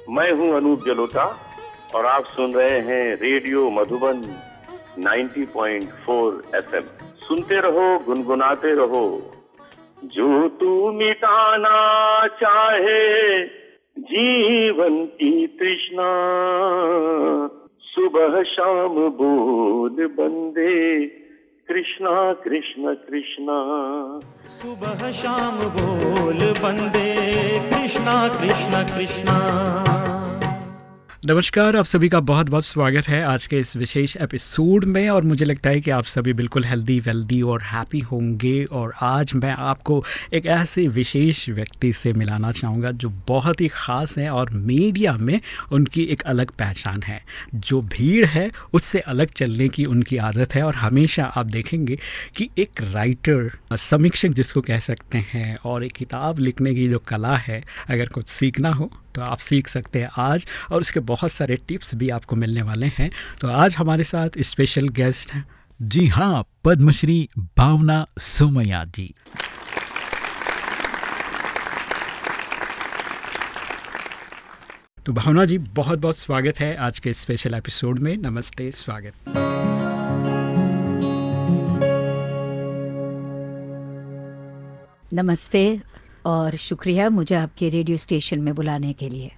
मैं हूं अनूप जलोटा और आप सुन रहे हैं रेडियो मधुबन 90.4 FM। सुनते रहो, गुनगुनाते रहो। जो तू मिटाना चाहे जीवन की तृष्णा, सुबह शाम बोल बंदे कृष्णा कृष्ण कृष्णा। सुबह शाम बोल बंदे कृष्णा कृष्ण कृष्णा। नमस्कार, आप सभी का बहुत बहुत स्वागत है आज के इस विशेष एपिसोड में। और मुझे लगता है कि आप सभी बिल्कुल हेल्दी वेल्दी और हैप्पी होंगे। और आज मैं आपको एक ऐसे विशेष व्यक्ति से मिलाना चाहूँगा जो बहुत ही ख़ास है और मीडिया में उनकी एक अलग पहचान है। जो भीड़ है उससे अलग चलने की उनकी आदत है। और हमेशा आप देखेंगे कि एक राइटर, समीक्षक जिसको कह सकते हैं, और एक किताब लिखने की जो कला है, अगर कुछ सीखना हो तो आप सीख सकते हैं आज। और उसके बहुत सारे टिप्स भी आपको मिलने वाले हैं। तो आज हमारे साथ स्पेशल गेस्ट हैं, जी हाँ, पद्मश्री भावना सोमैया जी। तो भावना जी, बहुत बहुत स्वागत है आज के स्पेशल एपिसोड में। नमस्ते, स्वागत। नमस्ते और शुक्रिया मुझे आपके रेडियो स्टेशन में बुलाने के लिए।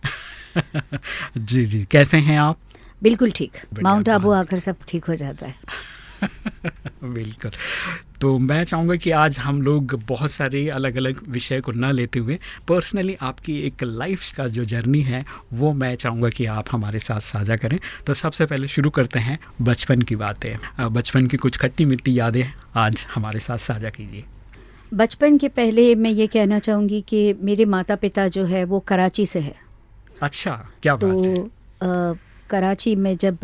जी जी, कैसे हैं आप? बिल्कुल ठीक। माउंट आबू आकर सब ठीक हो जाता है। बिल्कुल। तो मैं चाहूँगा कि आज हम लोग बहुत सारे अलग अलग विषय को न लेते हुए पर्सनली आपकी एक लाइफ का जो जर्नी है वो मैं चाहूँगा कि आप हमारे साथ साझा करें। तो सबसे पहले शुरू करते हैं बचपन की बातें। बचपन की कुछ खट्टी मिट्टी यादें आज हमारे साथ साझा कीजिए। बचपन के पहले मैं ये कहना चाहूँगी कि मेरे माता पिता जो है वो कराची से है। अच्छा, क्या बात है। तो कराची में जब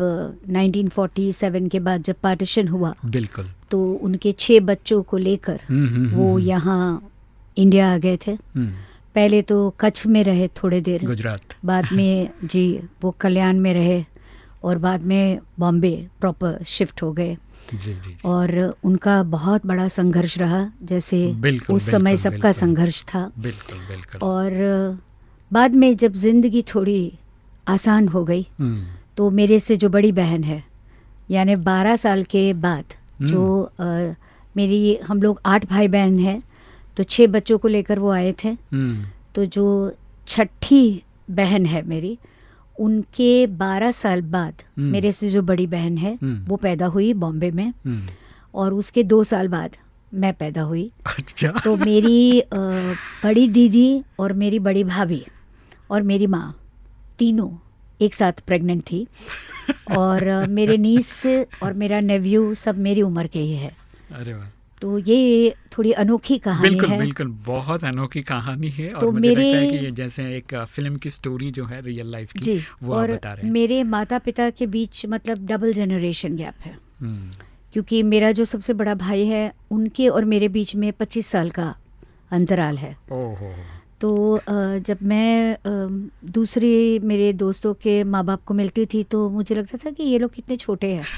1947 के बाद जब पार्टीशन हुआ, बिल्कुल, तो उनके 6 बच्चों को लेकर वो यहाँ इंडिया आ गए थे। पहले तो कच्छ में रहे थोड़े देर, गुजरात, बाद में जी वो कल्याण में रहे और बाद में बॉम्बे प्रॉपर शिफ्ट हो गए। जी जी। और उनका बहुत बड़ा संघर्ष रहा, जैसे उस समय सबका संघर्ष था। बिल्कुल बिल्कुल। और बाद में जब जिंदगी थोड़ी आसान हो गई तो मेरे से जो बड़ी बहन है, यानी 12 साल के बाद जो मेरी, हम लोग 8 भाई बहन हैं, तो 6 बच्चों को लेकर वो आए थे। तो जो छठी बहन है मेरी, उनके 12 साल बाद मेरे से जो बड़ी बहन है वो पैदा हुई बॉम्बे में, और उसके 2 साल बाद मैं पैदा हुई। अच्छा। तो मेरी बड़ी दीदी और मेरी बड़ी भाभी और मेरी माँ तीनों एक साथ प्रेग्नेंट थी। और मेरे नीस और मेरा नेव्यू सब मेरी उम्र के ही है। अरे वाह। तो ये थोड़ी अनोखी कहानी बिल्कुल, है। बिल्कुल, बहुत अनोखी कहानी है। और तो मुझे लगता है कि ये जैसे एक फिल्म की स्टोरी जो है रियल लाइफ की, जी, वो और आप बता रहे हैं। मेरे माता पिता के बीच मतलब डबल जनरेशन गैप है। क्योंकि मेरा जो सबसे बड़ा भाई है उनके और मेरे बीच में 25 साल का अंतराल है। ओहो। तो जब मैं दूसरे मेरे दोस्तों के माँ बाप को मिलती थी तो मुझे लगता था कि ये लोग कितने छोटे हैं।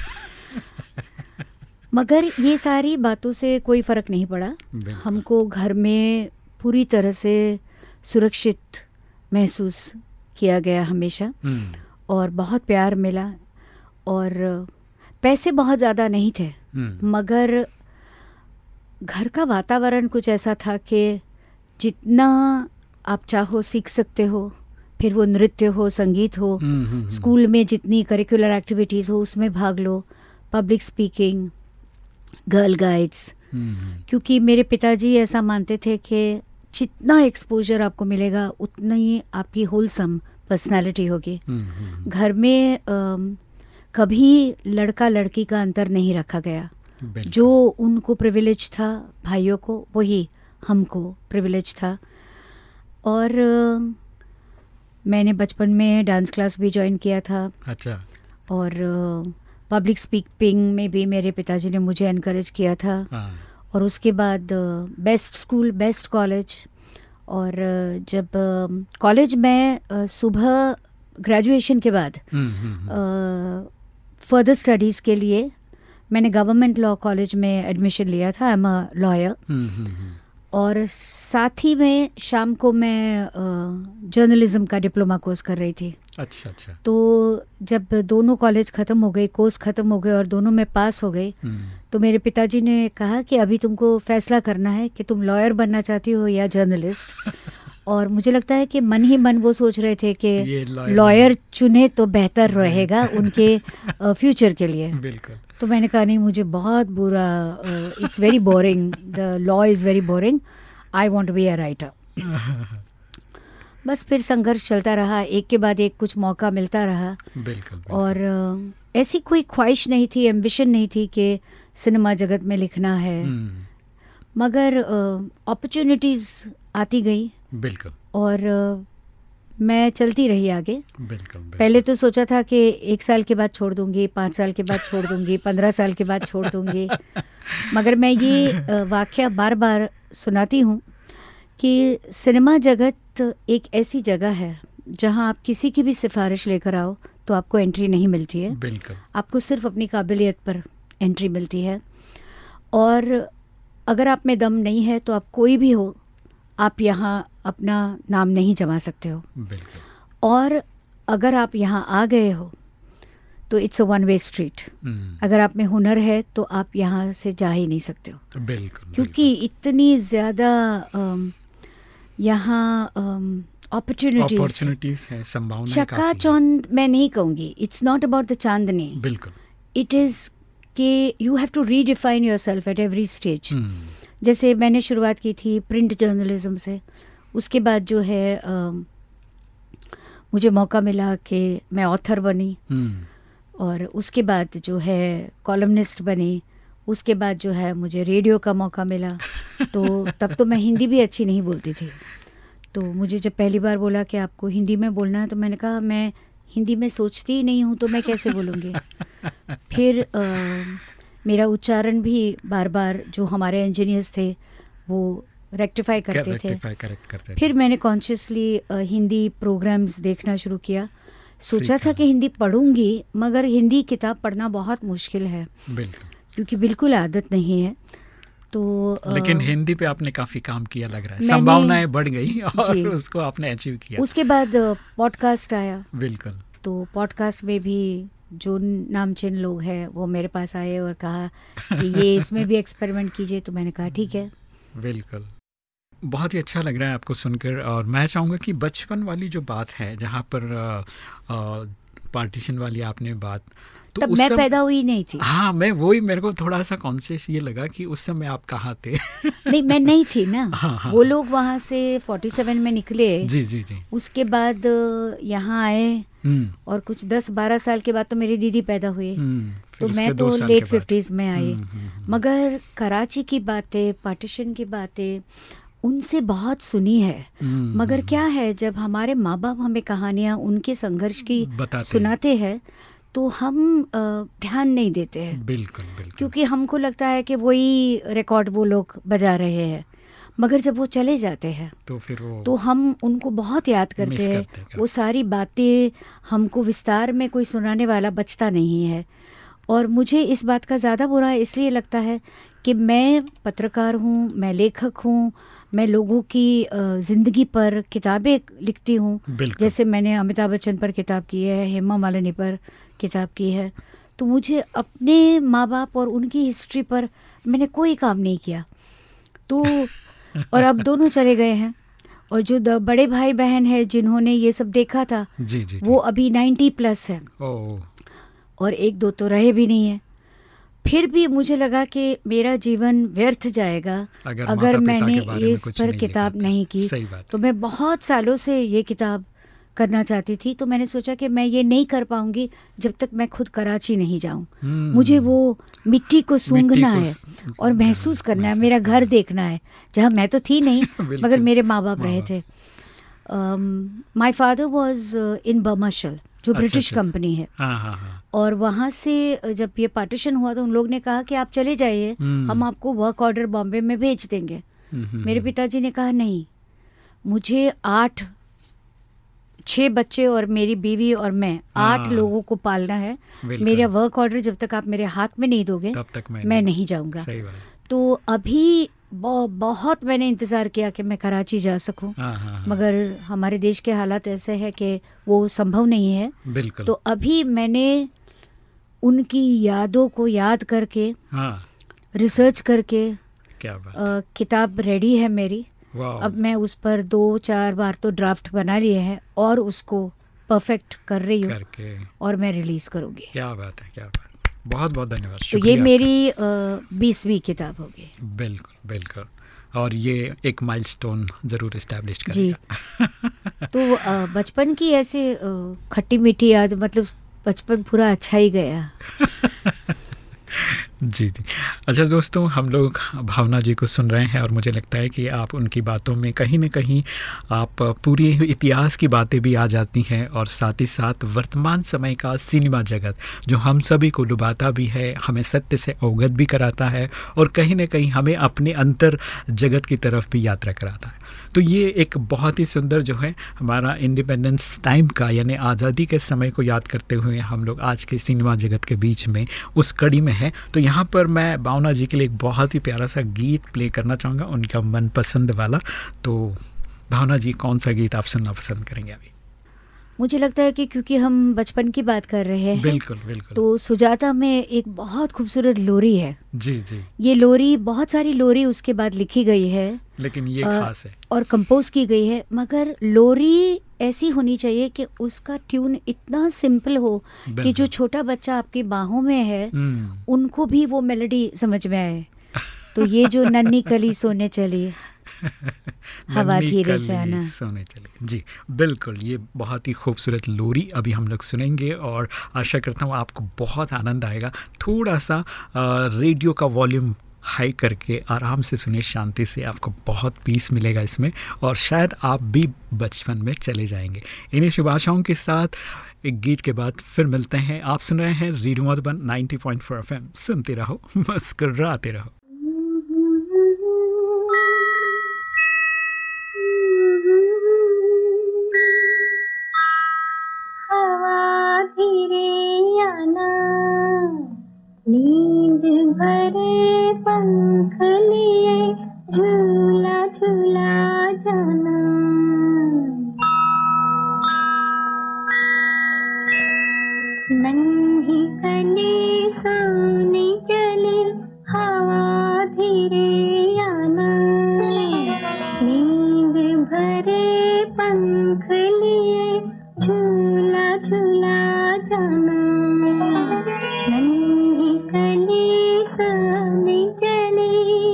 मगर ये सारी बातों से कोई फ़र्क नहीं पड़ा। हमको घर में पूरी तरह से सुरक्षित महसूस किया गया हमेशा, और बहुत प्यार मिला। और पैसे बहुत ज़्यादा नहीं थे, मगर घर का वातावरण कुछ ऐसा था कि जितना आप चाहो सीख सकते हो। फिर वो नृत्य हो, संगीत हो, स्कूल में जितनी करिकुलर एक्टिविटीज़ हो उसमें भाग लो, पब्लिक स्पीकिंग, गर्ल गाइड्स। क्योंकि मेरे पिताजी ऐसा मानते थे कि जितना एक्सपोजर आपको मिलेगा उतना ही आपकी होलसम पर्सनालिटी होगी। घर में कभी लड़का लड़की का अंतर नहीं रखा गया। जो उनको प्रिविलेज था भाइयों को, वही हमको प्रिविलेज था। और मैंने बचपन में डांस क्लास भी ज्वाइन किया था। अच्छा। और पब्लिक स्पीकिंग में भी मेरे पिताजी ने मुझे एनकरेज किया था। और उसके बाद बेस्ट स्कूल, बेस्ट कॉलेज। और जब कॉलेज में सुबह ग्रेजुएशन के बाद फर्दर स्टडीज़ के लिए मैंने गवर्नमेंट लॉ कॉलेज में एडमिशन लिया था। I am a lawyer. और साथ ही में शाम को मैं जर्नलिज्म का डिप्लोमा कोर्स कर रही थी। अच्छा अच्छा। तो जब दोनों कॉलेज ख़त्म हो गए, कोर्स ख़त्म हो गए और दोनों में पास हो गई, तो मेरे पिताजी ने कहा कि अभी तुमको फैसला करना है कि तुम लॉयर बनना चाहती हो या जर्नलिस्ट। और मुझे लगता है कि मन ही मन वो सोच रहे थे कि लॉयर चुने तो बेहतर रहेगा उनके फ्यूचर के लिए। बिल्कुल। तो मैंने कहा नहीं, मुझे बहुत बुरा, it's very boring, the law is very boring, I want to be a writer. बस फिर संघर्ष चलता रहा, एक के बाद एक कुछ मौका मिलता रहा। बिल्कुल। और ऐसी कोई ख्वाहिश नहीं थी, एम्बिशन नहीं थी कि सिनेमा जगत में लिखना है, मगर अपॉर्चुनिटीज़ आती गई। बिल्कुल। और मैं चलती रही आगे। बिल्कुल। पहले तो सोचा था कि 1 साल के बाद छोड़ दूंगी, 5 साल के बाद छोड़ दूंगी, 15 साल के बाद छोड़ दूंगी, मगर मैं ये वाक़या बार बार सुनाती हूँ कि सिनेमा जगत एक ऐसी जगह है जहाँ आप किसी की भी सिफारिश लेकर आओ तो आपको एंट्री नहीं मिलती है। बिल्कुल। आपको सिर्फ अपनी काबिलियत पर एंट्री मिलती है। और अगर आप में दम नहीं है तो आप कोई भी हो, आप यहाँ अपना नाम नहीं जमा सकते हो। बिल्कुल। और अगर आप यहाँ आ गए हो तो it's a one way street. अगर आप में हुनर है तो आप यहाँ से जा ही नहीं सकते हो। बिल्कुल। क्योंकि इतनी ज़्यादा यहाँ अपॉर्चुनिटीज़ है, संभावनाएं चकाचौंध मैं नहीं कहूँगी, it's not about the chandni. बिल्कुल। इट इज़ कि you have to redefine yourself at every stage. जैसे मैंने शुरुआत की थी प्रिंट जर्नलिज्म से, उसके बाद जो है मुझे मौका मिला कि मैं ऑथर बनी, और उसके बाद जो है कॉलमनिस्ट बनी, उसके बाद जो है मुझे रेडियो का मौका मिला। तो तब तो मैं हिंदी भी अच्छी नहीं बोलती थी, तो मुझे जब पहली बार बोला कि आपको हिंदी में बोलना है, तो मैंने कहा मैं हिंदी में सोचती ही नहीं हूँ तो मैं कैसे बोलूँगी। फिर मेरा उच्चारण भी बार बार जो हमारे इंजीनियर्स थे वो रेक्टिफाई करते थे। फिर मैंने कॉन्शियसली हिंदी प्रोग्राम्स देखना शुरू किया। सोचा था कि हिंदी पढ़ूंगी, मगर हिंदी किताब पढ़ना बहुत मुश्किल है। बिल्कुल। क्योंकि बिल्कुल आदत नहीं है। तो लेकिन हिंदी पे आपने काफ़ी काम किया लग रहा है, संभावनाएं बढ़ गई और उसको आपने अचीव किया। उसके बाद पॉडकास्ट आया। बिल्कुल। तो पॉडकास्ट में भी जो नामचीन लोग हैं वो मेरे पास आए और कहा कि ये इसमें भी एक्सपेरिमेंट कीजिए, तो मैंने कहा ठीक है। बिल्कुल। बहुत ही अच्छा लग रहा है आपको सुनकर। और मैं चाहूँगा कि बचपन वाली जो बात है, जहाँ पर पार्टीशन वाली आपने बात, तो तब मैं पैदा हुई नहीं थी। हाँ, मैं वही, मेरे को थोड़ा सा कॉन्शियस ये लगा कि उस समय आप कहाँ थे। नहीं, मैं नहीं थी ना। हाँ। वो लोग वहाँ से 47 में निकले। जी जी जी। उसके बाद यहाँ आए और कुछ 10-12 साल के बाद तो मेरी दीदी पैदा हुई। तो मैं तो लेट 50s में आई। मगर कराची की बातें, पार्टीशन की बातें उनसे बहुत सुनी है। मगर क्या है, जब हमारे माँ बाप हमें कहानियाँ उनके संघर्ष की सुनाते हैं तो हम ध्यान नहीं देते हैं। बिल्कुल बिल्कुल। क्योंकि हमको लगता है कि वही रिकॉर्ड वो लोग बजा रहे हैं, मगर जब वो चले जाते हैं तो फिर वो तो हम उनको बहुत याद करते हैं। वो सारी बातें हमको विस्तार में कोई सुनाने वाला बचता नहीं है। और मुझे इस बात का ज़्यादा बुरा इसलिए लगता है कि मैं पत्रकार हूँ, मैं लेखक हूँ, मैं लोगों की ज़िंदगी पर किताबें लिखती हूँ। जैसे मैंने अमिताभ बच्चन पर किताब की है, हेमा मालिनी पर किताब की है। तो मुझे अपने माँ बाप और उनकी हिस्ट्री पर मैंने कोई काम नहीं किया। तो और अब दोनों चले गए हैं, और जो बड़े भाई बहन हैं जिन्होंने ये सब देखा था जी, जी, वो अभी 90+ है, और 1-2 तो रहे भी नहीं है। फिर भी मुझे लगा कि मेरा जीवन व्यर्थ जाएगा अगर मैंने इस पर किताब नहीं की। तो मैं बहुत सालों से ये किताब करना चाहती थी। तो मैंने सोचा कि मैं ये नहीं कर पाऊंगी जब तक मैं खुद कराची नहीं जाऊं। मुझे वो मिट्टी को सूंघना है और महसूस करना है, मेरा घर देखना है जहाँ मैं तो थी नहीं मगर मेरे माँ बाप रहे थे। My father was in Burmah Shell, जो ब्रिटिश कंपनी है। और वहाँ से जब ये पार्टीशन हुआ तो उन लोग ने कहा कि आप चले जाइए, हम आपको वर्क ऑर्डर बॉम्बे में भेज देंगे। मेरे पिताजी ने कहा नहीं, मुझे 6 बच्चे और मेरी बीवी और मैं 8 लोगों को पालना है। मेरा वर्क ऑर्डर जब तक आप मेरे हाथ में नहीं दोगे तब तक मैं नहीं जाऊंगा। तो अभी बहुत मैंने इंतज़ार किया कि मैं कराची जा सकूं, मगर हमारे देश के हालात ऐसे हैं कि वो संभव नहीं है। बिल्कुल। तो अभी मैंने उनकी यादों को याद करके, रिसर्च करके, क्या बात, किताब रेडी है मेरी। अब मैं उस पर 2-4 बार तो ड्राफ्ट बना लिए हैं और उसको परफेक्ट कर रही हूँ और मैं रिलीज़ करूँगी। क्या बात है, क्या बात है। बहुत बहुत धन्यवाद। तो ये मेरी 20वीं किताब होगी। बिल्कुल बिल्कुल, और ये एक माइलस्टोन ज़रूर इस्टेब्लिश करेगा। जी। तो बचपन की ऐसे खट्टी मीठी याद, मतलब बचपन पूरा अच्छा ही गया। जी जी। अच्छा दोस्तों, हम लोग भावना जी को सुन रहे हैं और मुझे लगता है कि आप उनकी बातों में कहीं न कहीं आप पूरी इतिहास की बातें भी आ जाती हैं और साथ ही साथ वर्तमान समय का सिनेमा जगत जो हम सभी को डुबाता भी है, हमें सत्य से अवगत भी कराता है और कहीं न कहीं हमें अपने अंतर जगत की तरफ भी यात्रा कराता है। तो ये एक बहुत ही सुंदर जो है हमारा इंडिपेंडेंस टाइम का, यानी आज़ादी के समय को याद करते हुए हम लोग आज के सिनेमा जगत के बीच में उस कड़ी में हैं। तो यहाँ पर मैं भावना जी के लिए एक बहुत ही प्यारा सा गीत प्ले करना चाहूँगा, उनका मनपसंद वाला। तो भावना जी, कौन सा गीत आप सुनना पसंद करेंगे अभी? मुझे लगता है कि क्योंकि हम बचपन की बात कर रहे हैं, बिल्कुल बिल्कुल, तो सुजाता में एक बहुत खूबसूरत लोरी है। जी जी। ये लोरी, बहुत सारी लोरी उसके बाद लिखी गई है, लेकिन ये खास है और कंपोज की गई है। मगर लोरी ऐसी होनी चाहिए कि उसका ट्यून इतना सिंपल हो कि जो छोटा बच्चा आपकी बाहों में है उनको भी वो मेलोडी समझ में आए। तो ये जो नन्ही कली सोने चली, हवा धीरे से आना, सोने चले, जी बिल्कुल, ये बहुत ही खूबसूरत लोरी अभी हम लोग सुनेंगे और आशा करता हूँ आपको बहुत आनंद आएगा। थोड़ा सा रेडियो का वॉल्यूम हाई करके आराम से सुनिए, शांति से, आपको बहुत पीस मिलेगा इसमें और शायद आप भी बचपन में चले जाएंगे। इन्हीं शुभ आशाओं के साथ एक गीत के बाद फिर मिलते हैं। आप सुन रहे हैं रेडियो मधुबन 90.4 FM, सुनते रहो, मुस्कुराते रहो। हवा धीरे आना, नींद भरे पंख लिए झूला झूला जाना, नन्ही कली सोने चली, हवा धीरे आना, नींद भरे पंख लिए झूला झूला जाना, नन्ही कली सोने चली।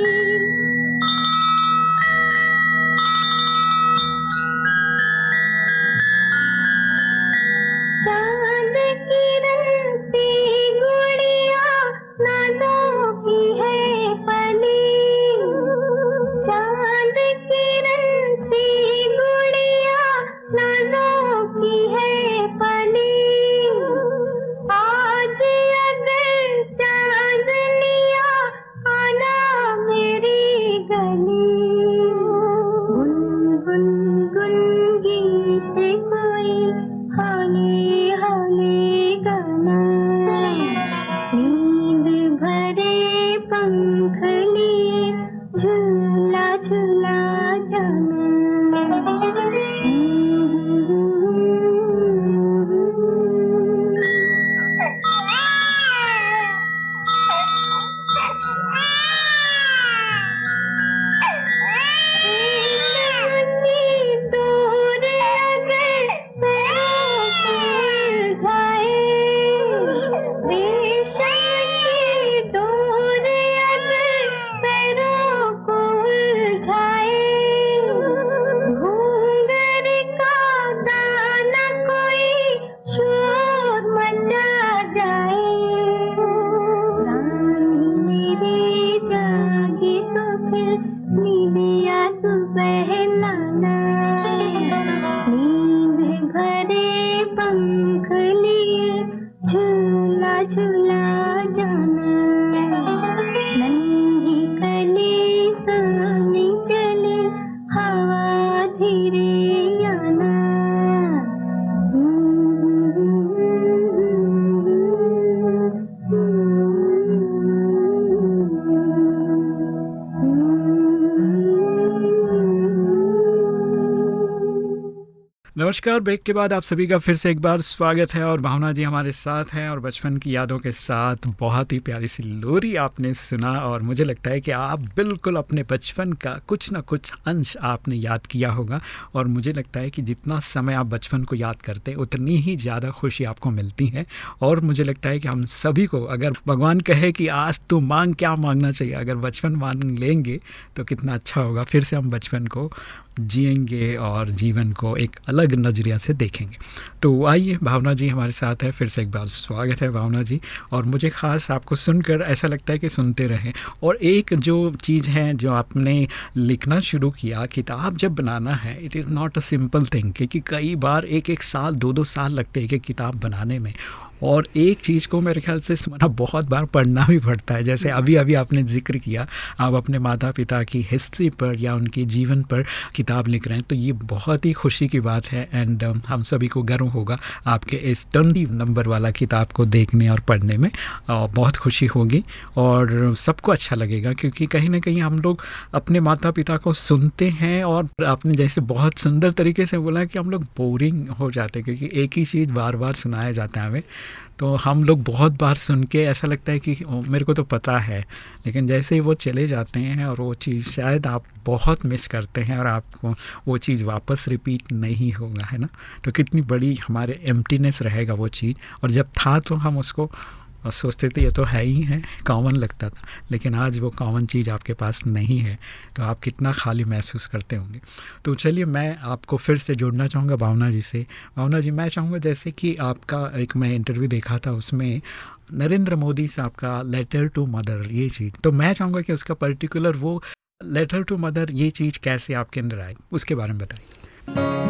चांद किरण सी गुड़िया नादों की है पली, चांद किरण सी गुड़िया नादों नमस्कार, ब्रेक के बाद आप सभी का फिर से एक बार स्वागत है और भावना जी हमारे साथ हैं और बचपन की यादों के साथ बहुत ही प्यारी सी लोरी आपने सुना और मुझे लगता है कि आप बिल्कुल अपने बचपन का कुछ ना कुछ अंश आपने याद किया होगा और मुझे लगता है कि जितना समय आप बचपन को याद करते हैं उतनी ही ज़्यादा खुशी आपको मिलती है। और मुझे लगता है कि हम सभी को अगर भगवान कहे कि आज तो मांग, क्या मांगना चाहिए, अगर बचपन मांग लेंगे तो कितना अच्छा होगा। फिर से हम बचपन को जिएंगे और जीवन को एक अलग नज़रिया से देखेंगे। तो आइए, भावना जी हमारे साथ है, फिर से एक बार स्वागत है भावना जी। और मुझे ख़ास आपको सुनकर ऐसा लगता है कि सुनते रहें। और एक जो चीज़ है जो आपने लिखना शुरू किया, किताब जब बनाना है, it is not a simple thing, क्योंकि कई बार एक साल 2 साल लगते हैं कि किताब बनाने में। और एक चीज़ को मेरे ख्याल से बहुत बार पढ़ना भी पड़ता है। जैसे अभी अभी आपने जिक्र किया, आप अपने माता पिता की हिस्ट्री पर या उनके जीवन पर किताब लिख रहे हैं, तो ये बहुत ही खुशी की बात है। एंड हम सभी को गर्व होगा आपके इस 20 नंबर वाला किताब को देखने और पढ़ने में। बहुत खुशी होगी और सबको अच्छा लगेगा, क्योंकि कहीं ना कहीं हम लोग अपने माता पिता को सुनते हैं और आपने जैसे बहुत सुंदर तरीके से बोला कि हम लोग बोरिंग हो जाते हैं, क्योंकि एक ही चीज़ बार बार सुनाया जाता है हमें। तो हम लोग बहुत बार सुन के ऐसा लगता है कि मेरे को तो पता है, लेकिन जैसे ही वो चले जाते हैं और वो चीज़ शायद आप बहुत मिस करते हैं और आपको वो चीज़ वापस रिपीट नहीं होगा, है ना। तो कितनी बड़ी हमारे एम्प्टीनेस रहेगा वो चीज़। और जब था तो हम उसको सोचते थे ये तो है ही है, कॉमन लगता था, लेकिन आज वो कॉमन चीज़ आपके पास नहीं है, तो आप कितना खाली महसूस करते होंगे। तो चलिए, मैं आपको फिर से जोड़ना चाहूँगा भावना जी से। भावना जी, मैं चाहूँगा जैसे कि आपका एक मैं इंटरव्यू देखा था, उसमें नरेंद्र मोदी साहब का लेटर टू मदर, ये चीज़, तो मैं चाहूँगा कि उसका पर्टिकुलर वो लेटर टू मदर, ये चीज़ कैसे आपके अंदर आई, उसके बारे में बताइए।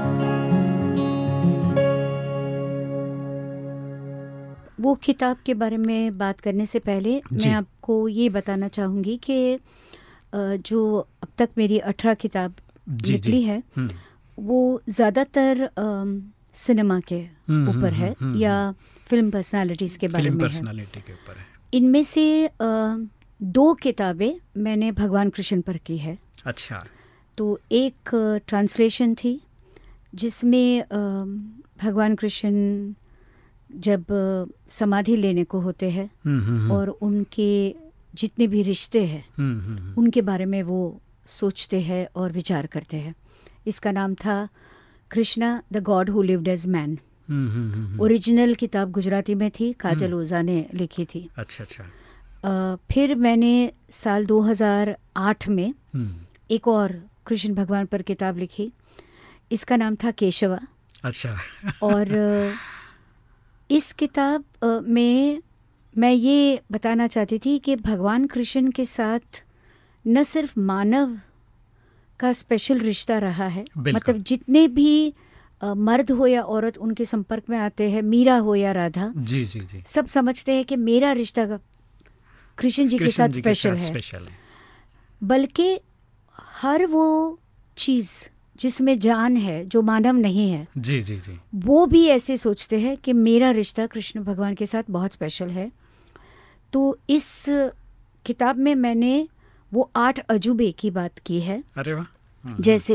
वो किताब के बारे में बात करने से पहले मैं आपको ये बताना चाहूँगी कि जो अब तक मेरी 18 किताब निकली है, वो ज़्यादातर सिनेमा के ऊपर है या फिल्म पर्सनालिटीज़ के बारे में है। इनमें से 2 किताबें मैंने भगवान कृष्ण पर की है। अच्छा। तो एक ट्रांसलेशन थी जिसमें भगवान कृष्ण जब समाधि लेने को होते हैं और उनके जितने भी रिश्ते हैं उनके बारे में वो सोचते हैं और विचार करते हैं। इसका नाम था Krishna the god who lived as man. Original किताब गुजराती में थी, काजल ओझा ने लिखी थी। अच्छा। फिर मैंने साल 2008 में एक और कृष्ण भगवान पर किताब लिखी। इसका नाम था केशवा। अच्छा। और इस किताब में मैं ये बताना चाहती थी कि भगवान कृष्ण के साथ न सिर्फ मानव का स्पेशल रिश्ता रहा है, मतलब जितने भी मर्द हो या औरत उनके संपर्क में आते हैं, मीरा हो या राधा, जी जी जी, सब समझते हैं कि मेरा रिश्ता कृष्ण जी के साथ स्पेशल है। बल्कि हर वो चीज़ जिसमें जान है, जो मानव नहीं है, जी जी जी, वो भी ऐसे सोचते हैं कि मेरा रिश्ता कृष्ण भगवान के साथ बहुत स्पेशल है। तो इस किताब में मैंने वो 8 अजूबे की बात की है। अरे वाह। जैसे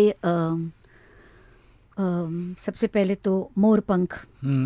सबसे पहले तो मोरपंख,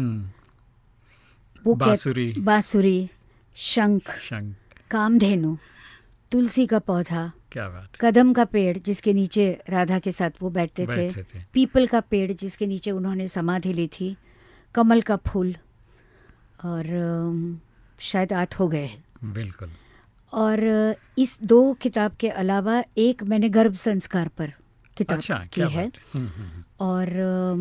वो बांसुरी, शंख, कामधेनु, तुलसी का पौधा, क्या बात, कदम का पेड़ जिसके नीचे राधा के साथ वो बैठते थे, पीपल का पेड़ जिसके नीचे उन्होंने समाधि ली थी, कमल का फूल, और शायद 8 हो गए। बिल्कुल। और इस 2 किताब के अलावा एक मैंने गर्भ संस्कार पर किताब की है। और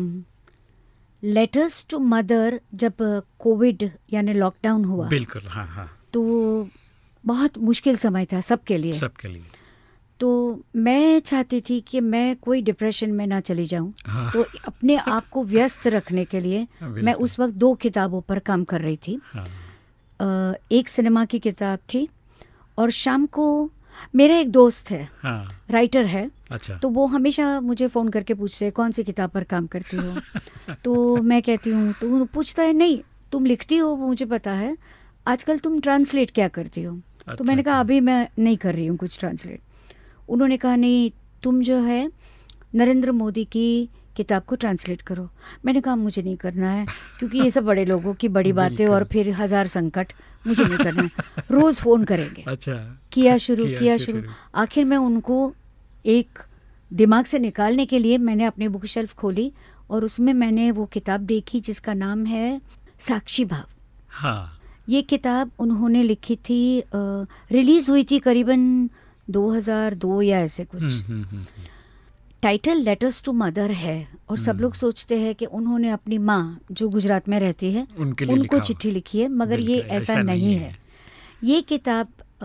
लेटर्स टू मदर, जब कोविड यानी लॉकडाउन हुआ, बिल्कुल, हाँ हाँ, तो बहुत मुश्किल समय था सबके लिए। तो मैं चाहती थी कि मैं कोई डिप्रेशन में ना चली जाऊं। हाँ। तो अपने आप को व्यस्त रखने के लिए मैं उस वक्त 2 किताबों पर काम कर रही थी। हाँ। एक सिनेमा की किताब थी और शाम को मेरा एक दोस्त है, हाँ, राइटर है। अच्छा। तो वो हमेशा मुझे फ़ोन करके पूछते हैं कौन सी किताब पर काम करती हो। तो मैं कहती हूँ, तो वो पूछता है नहीं तुम लिखती हो, वो मुझे पता है, आजकल तुम ट्रांसलेट क्या करती हो? अच्छा। तो मैंने कहा अभी मैं नहीं कर रही हूँ कुछ ट्रांसलेट। उन्होंने कहा नहीं, तुम जो है नरेंद्र मोदी की किताब को ट्रांसलेट करो। मैंने कहा मुझे नहीं करना है, क्योंकि ये सब बड़े लोगों की बड़ी बातें और फिर 1000 संकट, मुझे नहीं करना है। रोज़ फ़ोन करेंगे। अच्छा, किया शुरू। आखिर में उनको एक दिमाग से निकालने के लिए मैंने अपनी बुक शेल्फ खोली और उसमें मैंने वो किताब देखी जिसका नाम है साक्षी भाव। हाँ, ये किताब उन्होंने लिखी थी, रिलीज़ हुई थी करीबन 2002 या ऐसे कुछ। टाइटल लेटर्स टू मदर है और सब लोग सोचते हैं कि उन्होंने अपनी माँ जो गुजरात में रहती है उनको चिट्ठी लिखी है, मगर ये ऐसा नहीं है। ये किताब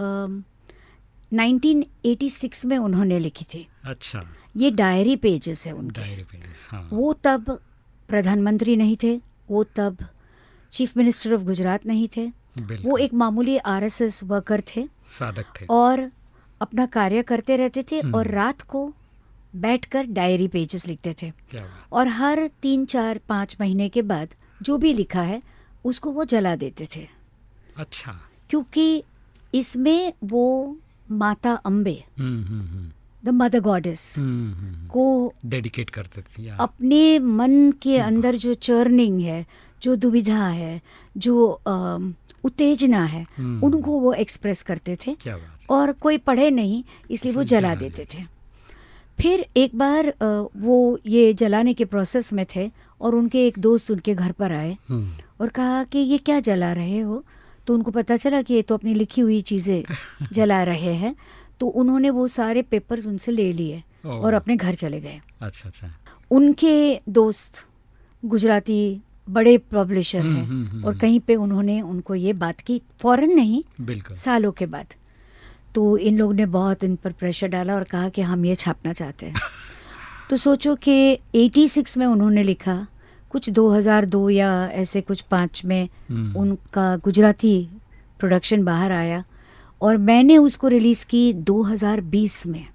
1986 में उन्होंने लिखी थी। अच्छा, ये डायरी पेजेस है उनके। डायरी पेजेस, हाँ। वो तब प्रधानमंत्री नहीं थे, वो तब चीफ मिनिस्टर ऑफ गुजरात नहीं थे, वो एक मामूली RSS वर्कर थे, साधक थे, और अपना कार्य करते रहते थे और रात को बैठकर डायरी पेजेस लिखते थे। और हर 3, 4, 5 महीने के बाद जो भी लिखा है उसको वो जला देते थे। अच्छा, क्योंकि इसमें वो माता अम्बे, द मदर गॉडेस को डेडिकेट करते थे। अपने मन के अंदर जो चर्निंग है, जो दुविधा है, जो उत्तेजना है, उनको वो एक्सप्रेस करते थे। क्या बात। और कोई पढ़े नहीं, इसलिए वो जला देते थे। फिर एक बार वो ये जलाने के प्रोसेस में थे और उनके एक दोस्त उनके घर पर आए और कहा कि ये क्या जला रहे हो। तो उनको पता चला कि ये तो अपनी लिखी हुई चीज़ें जला रहे हैं। तो उन्होंने वो सारे पेपर्स उनसे ले लिए और अपने घर चले गए। अच्छा। उनके दोस्त गुजराती बड़े पब्लिशर हैं और कहीं पे उन्होंने उनको ये बात की, फौरन नहीं, बिल्कुल सालों के बाद। तो इन लोगों ने बहुत इन पर प्रेशर डाला और कहा कि हम ये छापना चाहते हैं। तो सोचो कि 86 में उन्होंने लिखा, कुछ 2002 या ऐसे कुछ 5 में उनका गुजराती प्रोडक्शन बाहर आया और मैंने उसको रिलीज़ की 2020 में।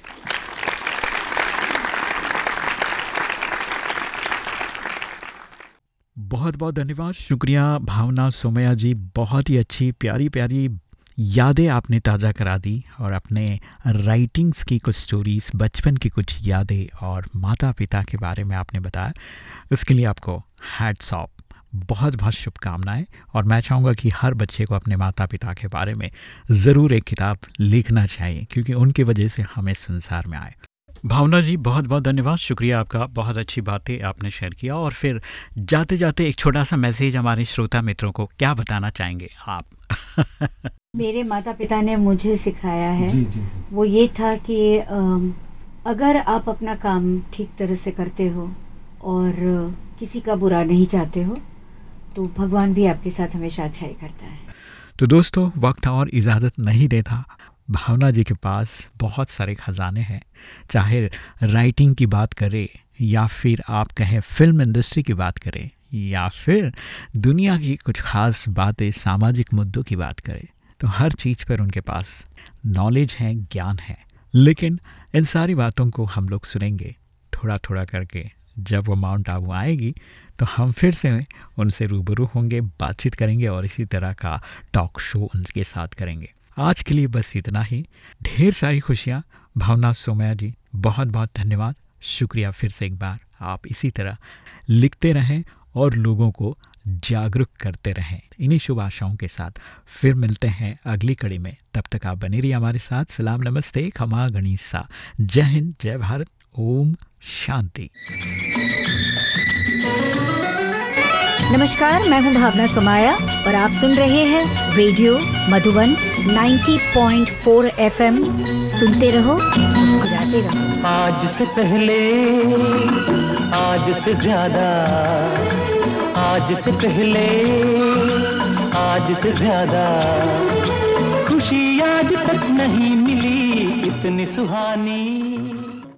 बहुत बहुत धन्यवाद, शुक्रिया भावना सोमैया जी। बहुत ही अच्छी प्यारी प्यारी यादें आपने ताज़ा करा दी और अपने राइटिंग्स की कुछ स्टोरीज़, बचपन की कुछ यादें और माता पिता के बारे में आपने बताया। इसके लिए आपको हैट्स ऑफ, बहुत बहुत शुभकामनाएं। और मैं चाहूँगा कि हर बच्चे को अपने माता पिता के बारे में ज़रूर एक किताब लिखना चाहिए, क्योंकि उनकी वजह से हम इस संसार में आए। भावना जी, बहुत बहुत धन्यवाद, शुक्रिया आपका, बहुत अच्छी बातें आपने शेयर किया। और फिर जाते जाते एक छोटा सा मैसेज हमारे श्रोता मित्रों को क्या बताना चाहेंगे आप? मेरे माता पिता ने मुझे सिखाया है, वो ये था कि अगर आप अपना काम ठीक तरह से करते हो और किसी का बुरा नहीं चाहते हो तो भगवान भी आपके साथ हमेशा अच्छाई करता है। तो दोस्तों, वक्त और इजाज़त नहीं देता। भावना जी के पास बहुत सारे खजाने हैं, चाहे राइटिंग की बात करें या फिर आप कहें फिल्म इंडस्ट्री की बात करें या फिर दुनिया की कुछ ख़ास बातें, सामाजिक मुद्दों की बात करें, तो हर चीज़ पर उनके पास नॉलेज है, ज्ञान है। लेकिन इन सारी बातों को हम लोग सुनेंगे थोड़ा थोड़ा करके। जब वो माउंट आबू आएगी तो हम फिर से उनसे रूबरू होंगे, बातचीत करेंगे और इसी तरह का टॉक शो उनके साथ करेंगे। आज के लिए बस इतना ही। ढेर सारी खुशियाँ भावना सोमैया जी, बहुत बहुत धन्यवाद, शुक्रिया फिर से एक बार। आप इसी तरह लिखते रहें और लोगों को जागरूक करते रहें। इन्हीं शुभ आशाओं के साथ फिर मिलते हैं अगली कड़ी में। तब तक आप बने रहिए हमारे साथ। सलाम, नमस्ते, खमा गणिसा, जय हिंद, जय भारत, ओम शांति। नमस्कार, मैं हूं भावना सोमैया और आप सुन रहे हैं रेडियो मधुबन 90.4 FM। सुनते रहो, मुस्कुराते रहो। आज से पहले, आज से ज्यादा, आज से पहले, आज से ज्यादा खुशी आज तक नहीं मिली इतनी सुहानी।